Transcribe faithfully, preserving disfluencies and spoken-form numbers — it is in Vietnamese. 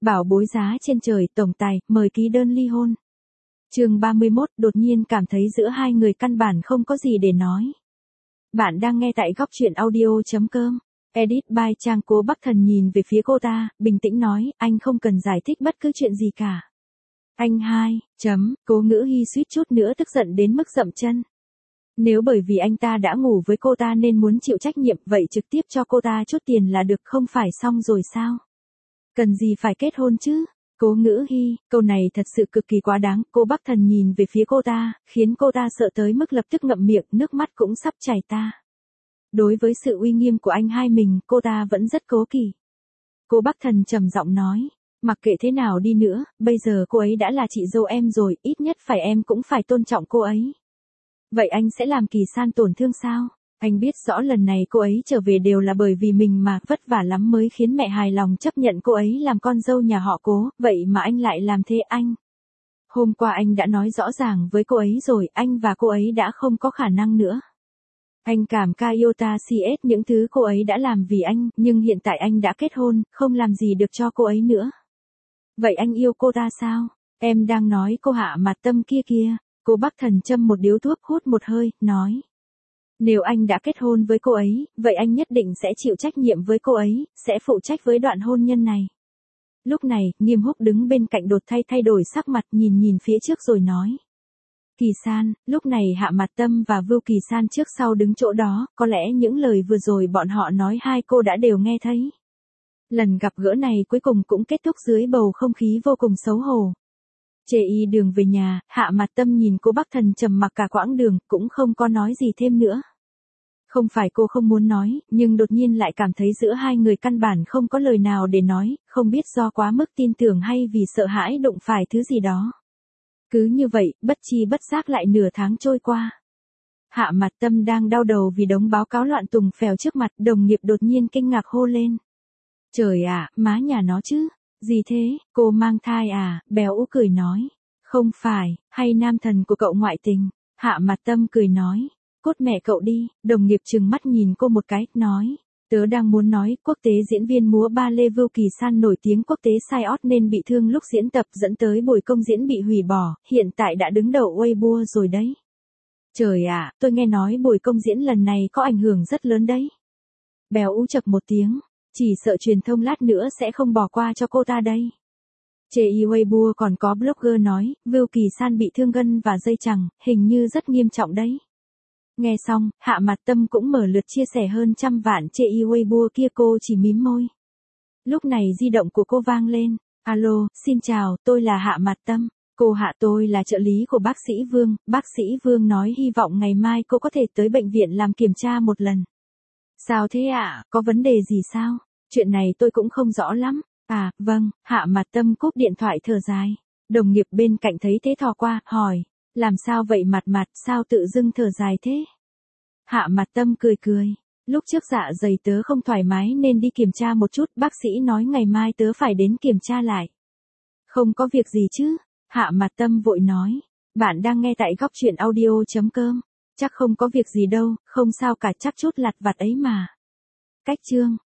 Bảo bối giá trên trời, tổng tài, mời ký đơn ly hôn. Chương ba mươi mốt, đột nhiên cảm thấy giữa hai người căn bản không có gì để nói. Bạn đang nghe tại góc truyện audio chấm com. Edit by Trang. Cố Bắc Thần nhìn về phía cô ta, bình tĩnh nói, anh không cần giải thích bất cứ chuyện gì cả. Anh hai, chấm, Cố Ngữ Hy suýt chút nữa tức giận đến mức dậm chân. Nếu bởi vì anh ta đã ngủ với cô ta nên muốn chịu trách nhiệm, vậy trực tiếp cho cô ta chút tiền là được không phải xong rồi sao? Cần gì phải kết hôn chứ? Cố Ngữ Hy, câu này thật sự cực kỳ quá đáng. Cố Bắc Thần nhìn về phía cô ta, khiến cô ta sợ tới mức lập tức ngậm miệng, nước mắt cũng sắp chảy ta. Đối với sự uy nghiêm của anh hai mình, cô ta vẫn rất cố kỵ. Cố Bắc Thần trầm giọng nói, mặc kệ thế nào đi nữa, bây giờ cô ấy đã là chị dâu em rồi, ít nhất phải em cũng phải tôn trọng cô ấy. Vậy anh sẽ làm Kỳ San tổn thương sao? Anh biết rõ lần này cô ấy trở về đều là bởi vì mình mà vất vả lắm mới khiến mẹ hài lòng chấp nhận cô ấy làm con dâu nhà họ Cố, vậy mà anh lại làm thế anh. Hôm qua anh đã nói rõ ràng với cô ấy rồi, anh và cô ấy đã không có khả năng nữa. Anh cảm ca yêu ta xê ét những thứ cô ấy đã làm vì anh, nhưng hiện tại anh đã kết hôn, không làm gì được cho cô ấy nữa. Vậy anh yêu cô ta sao? Em đang nói cô Hạ Mạt Tâm kia kia. Cố Bắc Thần châm một điếu thuốc hút một hơi, nói. Nếu anh đã kết hôn với cô ấy, vậy anh nhất định sẽ chịu trách nhiệm với cô ấy, sẽ phụ trách với đoạn hôn nhân này. Lúc này, Nghiêm Húc đứng bên cạnh đột thay thay đổi sắc mặt, nhìn nhìn phía trước rồi nói. Kỳ San, lúc này Hạ Mạt Tâm và Vưu Kỳ San trước sau đứng chỗ đó, có lẽ những lời vừa rồi bọn họ nói hai cô đã đều nghe thấy. Lần gặp gỡ này cuối cùng cũng kết thúc dưới bầu không khí vô cùng xấu hổ. Chê y đường về nhà, Hạ Mạt Tâm nhìn Cố Bắc Thần trầm mặc cả quãng đường, cũng không có nói gì thêm nữa. Không phải cô không muốn nói, nhưng đột nhiên lại cảm thấy giữa hai người căn bản không có lời nào để nói, không biết do quá mức tin tưởng hay vì sợ hãi đụng phải thứ gì đó. Cứ như vậy, bất chi bất giác lại nửa tháng trôi qua. Hạ Mạt Tâm đang đau đầu vì đống báo cáo loạn tùng phèo trước mặt, đồng nghiệp đột nhiên kinh ngạc hô lên. Trời ạ, má nhà nó chứ. Gì thế, cô mang thai à? Béo Ú cười nói. Không phải, hay nam thần của cậu ngoại tình? Hạ Mạt Tâm cười nói. Cốt mẹ cậu đi. Đồng nghiệp trừng mắt nhìn cô một cái, nói. Tớ đang muốn nói, quốc tế diễn viên múa ba lê Vưu Kỳ San nổi tiếng quốc tế sai ót nên bị thương lúc diễn tập dẫn tới buổi công diễn bị hủy bỏ, hiện tại đã đứng đầu Weibo rồi đấy. Trời ạ, tôi nghe nói buổi công diễn lần này có ảnh hưởng rất lớn đấy. Béo Ú chập một tiếng. Chỉ sợ truyền thông lát nữa sẽ không bỏ qua cho cô ta đây. Trên Weibo còn có blogger nói, Vưu Kỳ San bị thương gân và dây chằng, hình như rất nghiêm trọng đấy. Nghe xong, Hạ Mạt Tâm cũng mở lượt chia sẻ hơn trăm vạn trên Weibo kia, cô chỉ mím môi. Lúc này di động của cô vang lên. Alo, xin chào, tôi là Hạ Mạt Tâm. Cô Hạ, tôi là trợ lý của bác sĩ Vương. Bác sĩ Vương nói hy vọng ngày mai cô có thể tới bệnh viện làm kiểm tra một lần. Sao thế ạ, à? Có vấn đề gì sao? Chuyện này tôi cũng không rõ lắm. À, vâng, Hạ Mạt Tâm cúp điện thoại thở dài. Đồng nghiệp bên cạnh thấy thế thò qua, hỏi. Làm sao vậy Mạt Mạt, sao tự dưng thở dài thế? Hạ Mạt Tâm cười cười. Lúc trước dạ dày tớ không thoải mái nên đi kiểm tra một chút, bác sĩ nói ngày mai tớ phải đến kiểm tra lại. Không có việc gì chứ? Hạ Mạt Tâm vội nói. Bạn đang nghe tại góc truyện audio chấm com. Chắc không có việc gì đâu, không sao cả, chắc chút lặt vặt ấy mà. Cách chương.